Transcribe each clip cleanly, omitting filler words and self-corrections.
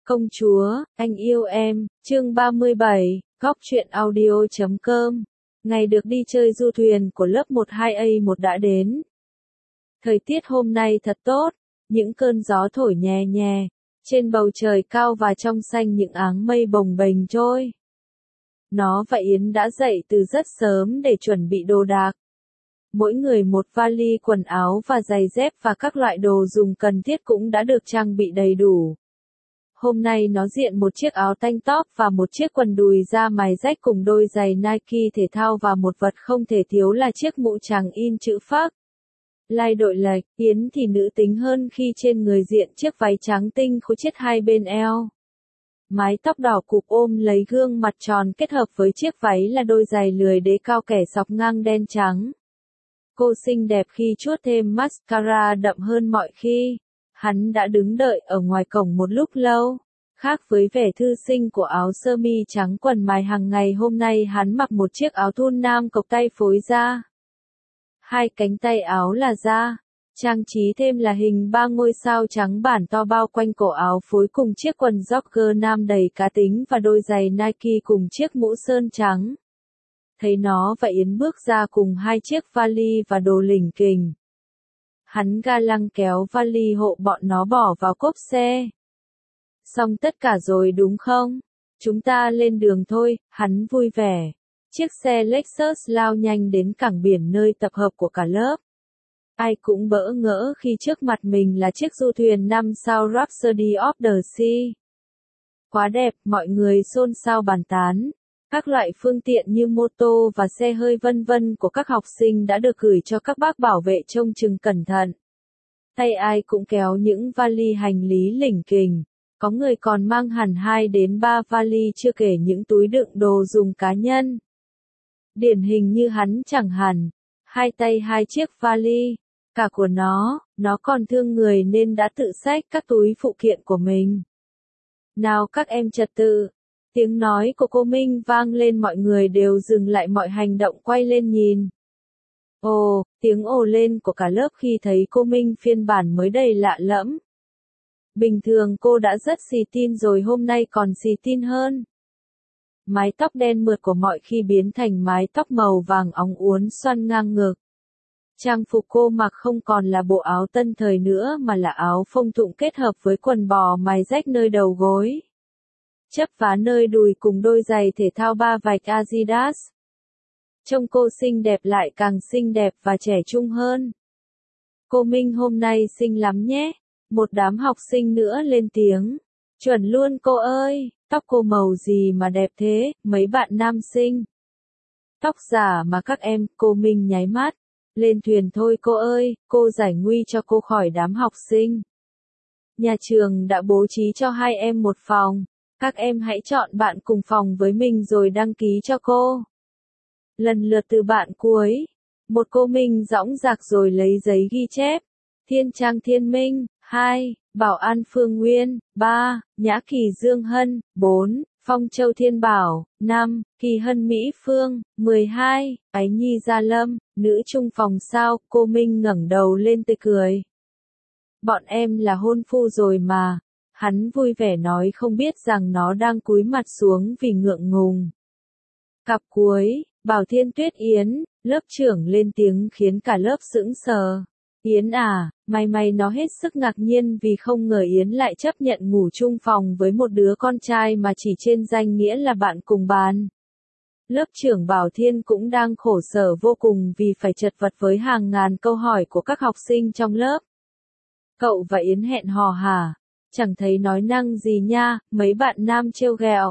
Công chúa, anh yêu em, chương 37, góc truyện audio.com. Ngày được đi chơi du thuyền của lớp 12A1 đã đến. Thời tiết hôm nay thật tốt, những cơn gió thổi nhẹ nhẹ, trên bầu trời cao và trong xanh những áng mây bồng bềnh trôi. Nó và Yến đã dậy từ rất sớm để chuẩn bị đồ đạc. Mỗi người một vali quần áo và giày dép và các loại đồ dùng cần thiết cũng đã được trang bị đầy đủ. Hôm nay nó diện một chiếc áo tank top và một chiếc quần đùi da mài rách cùng đôi giày Nike thể thao và một vật không thể thiếu là chiếc mũ trắng in chữ phác. Lai đội lệch, Yến thì nữ tính hơn khi trên người diện chiếc váy trắng tinh khối chiết hai bên eo. Mái tóc đỏ cụp ôm lấy gương mặt tròn kết hợp với chiếc váy là đôi giày lười đế cao kẻ sọc ngang đen trắng. Cô xinh đẹp khi chuốt thêm mascara đậm hơn mọi khi. Hắn đã đứng đợi ở ngoài cổng một lúc lâu. Khác với vẻ thư sinh của áo sơ mi trắng quần mài hàng ngày, hôm nay hắn mặc một chiếc áo thun nam cộc tay phối da. Hai cánh tay áo là da, trang trí thêm là hình 3 ngôi sao trắng bản to bao quanh cổ áo phối cùng chiếc quần jogger nam đầy cá tính và đôi giày Nike cùng chiếc mũ sơn trắng. Thấy nó và Yến bước ra cùng hai chiếc vali và đồ lỉnh kỉnh. Hắn ga lăng kéo vali hộ bọn nó bỏ vào cốp xe. Xong tất cả rồi đúng không? Chúng ta lên đường thôi, hắn vui vẻ. Chiếc xe Lexus lao nhanh đến cảng biển nơi tập hợp của cả lớp. Ai cũng bỡ ngỡ khi trước mặt mình là chiếc du thuyền 5 sao Rhapsody of the Sea. Quá đẹp, mọi người xôn xao bàn tán. Các loại phương tiện như mô tô và xe hơi vân vân của các học sinh đã được gửi cho các bác bảo vệ trông chừng cẩn thận. Tay ai cũng kéo những vali hành lý lỉnh kỉnh. Có người còn mang hẳn 2 đến 3 vali chưa kể những túi đựng đồ dùng cá nhân. Điển hình như hắn chẳng hẳn. 2 tay 2 chiếc vali. Cả của nó còn thương người nên đã tự xách các túi phụ kiện của mình. Nào các em trật tự. Tiếng nói của cô Minh vang lên, mọi người đều dừng lại mọi hành động quay lên nhìn. Ồ, tiếng ồ lên của cả lớp khi thấy cô Minh phiên bản mới đầy lạ lẫm. Bình thường cô đã rất xì tin rồi, hôm nay còn xì tin hơn. Mái tóc đen mượt của mọi khi biến thành mái tóc màu vàng óng uốn xoăn ngang ngực. Trang phục cô mặc không còn là bộ áo tân thời nữa mà là áo phông thụng kết hợp với quần bò mài rách nơi đầu gối. Chấp vá nơi đùi cùng đôi giày thể thao 3 vạch Adidas. Trông cô xinh đẹp lại càng xinh đẹp và trẻ trung hơn. Cô Minh hôm nay xinh lắm nhé. Một đám học sinh nữa lên tiếng. Chuẩn luôn cô ơi, tóc cô màu gì mà đẹp thế, mấy bạn nam sinh. Tóc giả mà các em, cô Minh nháy mắt. Lên thuyền thôi cô ơi, cô giải nguy cho cô khỏi đám học sinh. Nhà trường đã bố trí cho 2 em một phòng. Các em hãy chọn bạn cùng phòng với mình rồi đăng ký cho cô. Lần lượt từ bạn cuối. Một cô Minh dõng dạc rồi lấy giấy ghi chép. Thiên Trang Thiên Minh, 2, Bảo An Phương Nguyên, 3, Nhã Kỳ Dương Hân, 4, Phong Châu Thiên Bảo, 5, Kỳ Hân Mỹ Phương, 12, Ái Nhi Gia Lâm, nữ trung phòng sao, cô Minh ngẩng đầu lên tươi cười. Bọn em là hôn phu rồi mà. Hắn vui vẻ nói không biết rằng nó đang cúi mặt xuống vì ngượng ngùng. Cặp cuối, Bảo Thiên Tuyết Yến, lớp trưởng lên tiếng khiến cả lớp sững sờ. Yến à, mày nó hết sức ngạc nhiên vì không ngờ Yến lại chấp nhận ngủ chung phòng với một đứa con trai mà chỉ trên danh nghĩa là bạn cùng bàn. Lớp trưởng Bảo Thiên cũng đang khổ sở vô cùng vì phải chật vật với hàng ngàn câu hỏi của các học sinh trong lớp. Cậu và Yến hẹn hò hả? Chẳng thấy nói năng gì nha, mấy bạn nam trêu ghẹo.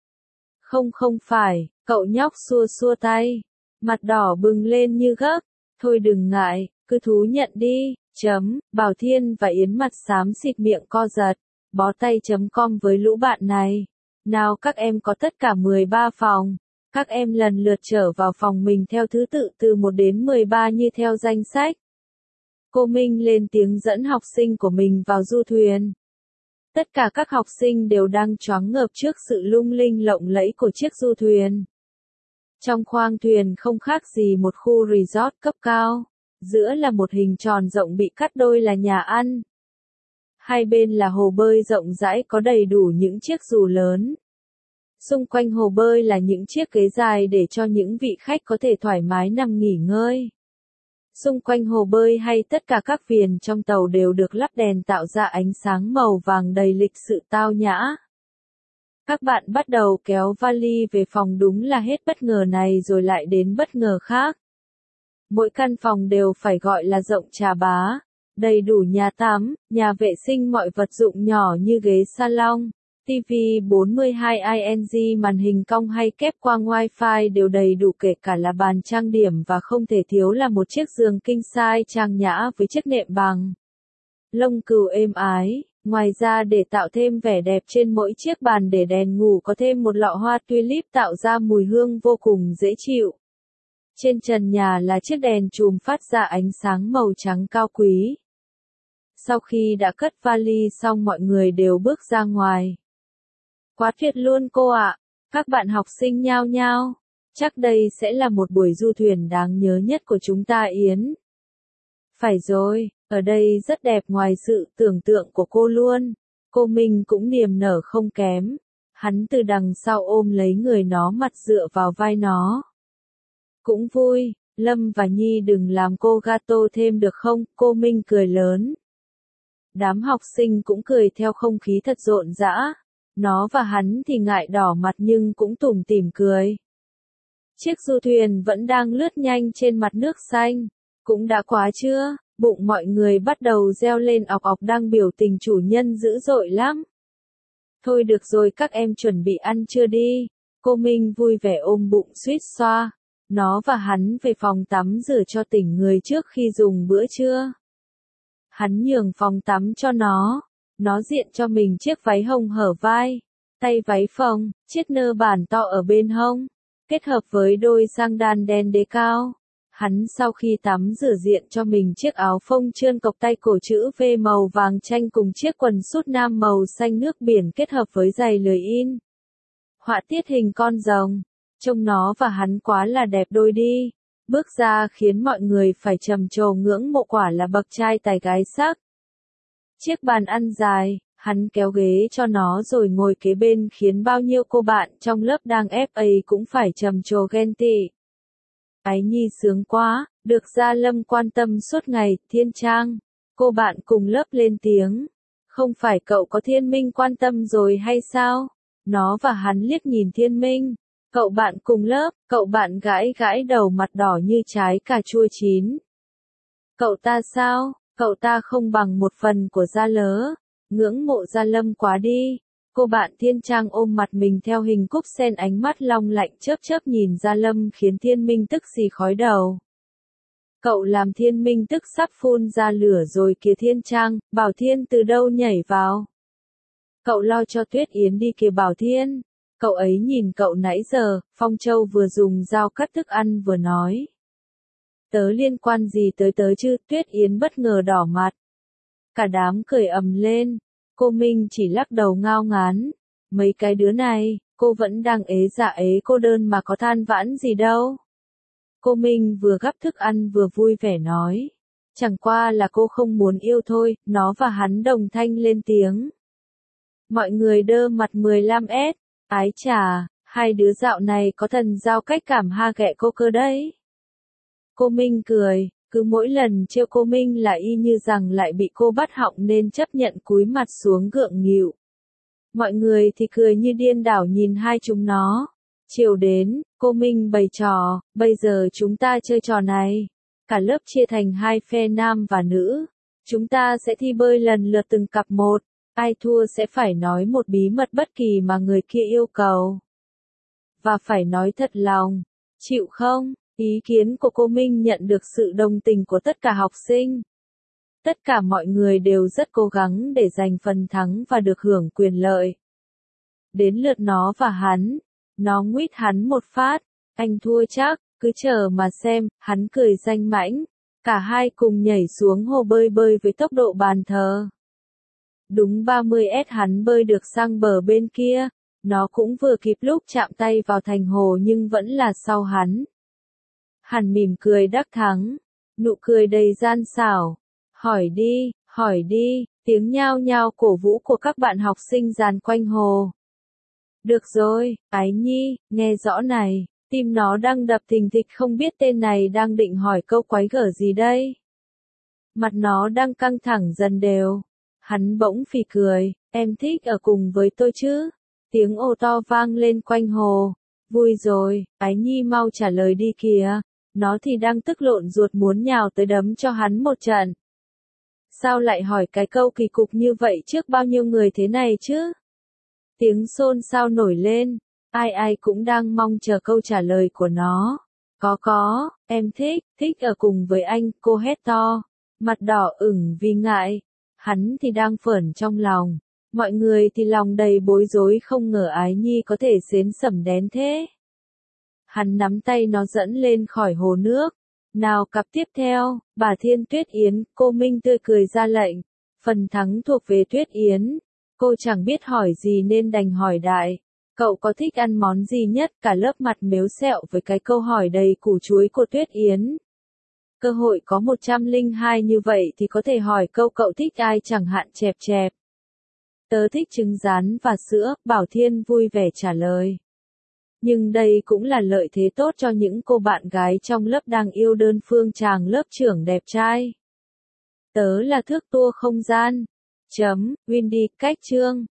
Không phải, cậu nhóc xua xua tay. Mặt đỏ bừng lên như gấc. Thôi đừng ngại, cứ thú nhận đi. Bảo Thiên và Yến mặt xám xịt miệng co giật. Bó tay.com với lũ bạn này. Nào các em có tất cả 13 phòng. Các em lần lượt trở vào phòng mình theo thứ tự từ 1 đến 13 như theo danh sách. Cô Minh lên tiếng dẫn học sinh của mình vào du thuyền. Tất cả các học sinh đều đang choáng ngợp trước sự lung linh lộng lẫy của chiếc du thuyền. Trong khoang thuyền không khác gì một khu resort cấp cao. Giữa là một hình tròn rộng bị cắt đôi là nhà ăn. Hai bên là hồ bơi rộng rãi có đầy đủ những chiếc dù lớn. Xung quanh hồ bơi là những chiếc ghế dài để cho những vị khách có thể thoải mái nằm nghỉ ngơi. Xung quanh hồ bơi hay tất cả các viền trong tàu đều được lắp đèn tạo ra ánh sáng màu vàng đầy lịch sự tao nhã. Các bạn bắt đầu kéo vali về phòng, đúng là hết bất ngờ này rồi lại đến bất ngờ khác. Mỗi căn phòng đều phải gọi là rộng trà bá, đầy đủ nhà tắm, nhà vệ sinh, mọi vật dụng nhỏ như ghế salon, TV 42 inch, màn hình cong hay kép quang wifi đều đầy đủ, kể cả là bàn trang điểm, và không thể thiếu là một chiếc giường king size trang nhã với chiếc nệm bằng lông cừu êm ái. Ngoài ra, để tạo thêm vẻ đẹp, trên mỗi chiếc bàn để đèn ngủ có thêm một lọ hoa tulip tạo ra mùi hương vô cùng dễ chịu. Trên trần nhà là chiếc đèn chùm phát ra ánh sáng màu trắng cao quý. Sau khi đã cất vali xong, mọi người đều bước ra ngoài. Quá tuyệt luôn cô ạ! Các bạn học sinh nhao nhao. Chắc đây sẽ là một buổi du thuyền đáng nhớ nhất của chúng ta, Yến. Phải rồi, ở đây rất đẹp ngoài sự tưởng tượng của cô luôn. Cô Minh cũng niềm nở không kém. Hắn từ đằng sau ôm lấy người nó, mặt dựa vào vai nó. Cũng vui, Lâm và Nhi đừng làm cô gato thêm được không? Cô Minh cười lớn. Đám học sinh cũng cười theo, không khí thật rộn rã. Nó và hắn thì ngại đỏ mặt nhưng cũng tủm tỉm cười. Chiếc du thuyền vẫn đang lướt nhanh trên mặt nước xanh. Cũng đã quá chưa? Bụng mọi người bắt đầu reo lên ọc ọc, đang biểu tình chủ nhân dữ dội lắm. Thôi được rồi, các em chuẩn bị ăn trưa đi. Cô Minh vui vẻ ôm bụng suýt xoa. Nó và hắn về phòng tắm rửa cho tỉnh người trước khi dùng bữa trưa. Hắn nhường phòng tắm cho nó. Nó diện cho mình chiếc váy hồng hở vai, tay váy phông, chiếc nơ bản to ở bên hông, kết hợp với đôi sang đan đen đế cao. Hắn sau khi tắm rửa diện cho mình chiếc áo phông trơn cộc tay cổ chữ V màu vàng chanh cùng chiếc quần sút nam màu xanh nước biển kết hợp với giày lười in. Họa tiết hình con rồng. Trông nó và hắn quá là đẹp đôi đi. Bước ra khiến mọi người phải trầm trồ ngưỡng mộ, quả là bậc trai tài gái sắc. Chiếc bàn ăn dài, hắn kéo ghế cho nó rồi ngồi kế bên, khiến bao nhiêu cô bạn trong lớp đang FA cũng phải trầm trồ ghen tị. Ái Nhi sướng quá, được Gia Lâm quan tâm suốt ngày. Thiên Trang, cô bạn cùng lớp lên tiếng. Không phải cậu có Thiên Minh quan tâm rồi hay sao? Nó và hắn liếc nhìn Thiên Minh. Cậu bạn cùng lớp, cậu bạn gãi gãi đầu, mặt đỏ như trái cà chua chín. Cậu ta sao? Cậu ta không bằng một phần của Gia Lớ. Ngưỡng mộ Gia Lâm quá đi. Cô bạn Thiên Trang ôm mặt mình theo hình cúc sen, ánh mắt long lạnh chớp chớp nhìn Gia Lâm khiến Thiên Minh tức xì khói đầu. Cậu làm Thiên Minh tức sắp phun ra lửa rồi kìa. Thiên Trang, Bảo Thiên từ đâu nhảy vào? Cậu lo cho Tuyết Yến đi kìa Bảo Thiên. Cậu ấy nhìn cậu nãy giờ. Phong Châu vừa dùng dao cắt thức ăn vừa nói. Tớ liên quan gì tới tớ chứ? Tuyết Yến bất ngờ đỏ mặt. Cả đám cười ầm lên. Cô Minh chỉ lắc đầu ngao ngán. Mấy cái đứa này, cô vẫn đang ế dạ ế cô đơn mà có than vãn gì đâu. Cô Minh vừa gắp thức ăn vừa vui vẻ nói. Chẳng qua là cô không muốn yêu thôi. Nó và hắn đồng thanh lên tiếng. Mọi người đơ mặt 15S. Ái chà, hai đứa dạo này có thần giao cách cảm ha, ghẹ cô cơ đấy. Cô Minh cười, cứ mỗi lần trêu cô Minh là y như rằng lại bị cô bắt họng nên chấp nhận cúi mặt xuống gượng nghịu. Mọi người thì cười như điên đảo nhìn hai chúng nó. Chiều đến, cô Minh bày trò, bây giờ chúng ta chơi trò này. Cả lớp chia thành hai phe nam và nữ. Chúng ta sẽ thi bơi lần lượt từng cặp một. Ai thua sẽ phải nói một bí mật bất kỳ mà người kia yêu cầu. Và phải nói thật lòng. Chịu không? Ý kiến của cô Minh nhận được sự đồng tình của tất cả học sinh. Tất cả mọi người đều rất cố gắng để giành phần thắng và được hưởng quyền lợi. Đến lượt nó và hắn. Nó nguýt hắn một phát. Anh thua chắc, cứ chờ mà xem. Hắn cười danh mãnh. Cả hai cùng nhảy xuống hồ bơi với tốc độ bàn thờ. Đúng 30S hắn bơi được sang bờ bên kia. Nó cũng vừa kịp lúc chạm tay vào thành hồ nhưng vẫn là sau hắn. Hắn mỉm cười đắc thắng. Nụ cười đầy gian xảo. Hỏi đi, Tiếng nhao nhao cổ vũ của các bạn học sinh dàn quanh hồ. Được rồi, Ái Nhi, nghe rõ này, tim nó đang đập thình thịch không biết tên này đang định hỏi câu quái gở gì đây. Mặt nó đang căng thẳng dần đều. Hắn bỗng phì cười, em thích ở cùng với tôi chứ? Tiếng ồ to vang lên quanh hồ. Vui rồi, Ái Nhi mau trả lời đi kìa. Nó thì đang tức lộn ruột muốn nhào tới đấm cho hắn một trận. Sao lại hỏi cái câu kỳ cục như vậy trước bao nhiêu người thế này chứ? Tiếng xôn xao nổi lên, ai ai cũng đang mong chờ câu trả lời của nó. Có, em thích ở cùng với anh, cô hét to, mặt đỏ ửng vì ngại. Hắn thì đang phởn trong lòng, mọi người thì lòng đầy bối rối không ngờ Ái Nhi có thể xến xẩm đến thế. Hắn nắm tay nó dẫn lên khỏi hồ nước. Nào cặp tiếp theo, bà Thiên Tuyết Yến, cô Minh tươi cười ra lệnh. Phần thắng thuộc về Tuyết Yến. Cô chẳng biết hỏi gì nên đành hỏi đại. Cậu có thích ăn món gì nhất? Cả lớp mặt mếu xẹo với cái câu hỏi đầy củ chuối của Tuyết Yến. Cơ hội có 102 như vậy thì có thể hỏi câu cậu thích ai chẳng hạn chẹp chẹp. Tớ thích trứng rán và sữa, Bảo Thiên vui vẻ trả lời. Nhưng đây cũng là lợi thế tốt cho những cô bạn gái trong lớp đang yêu đơn phương chàng lớp trưởng đẹp trai. Tớ là thước tua không gian. Windy, cách chương.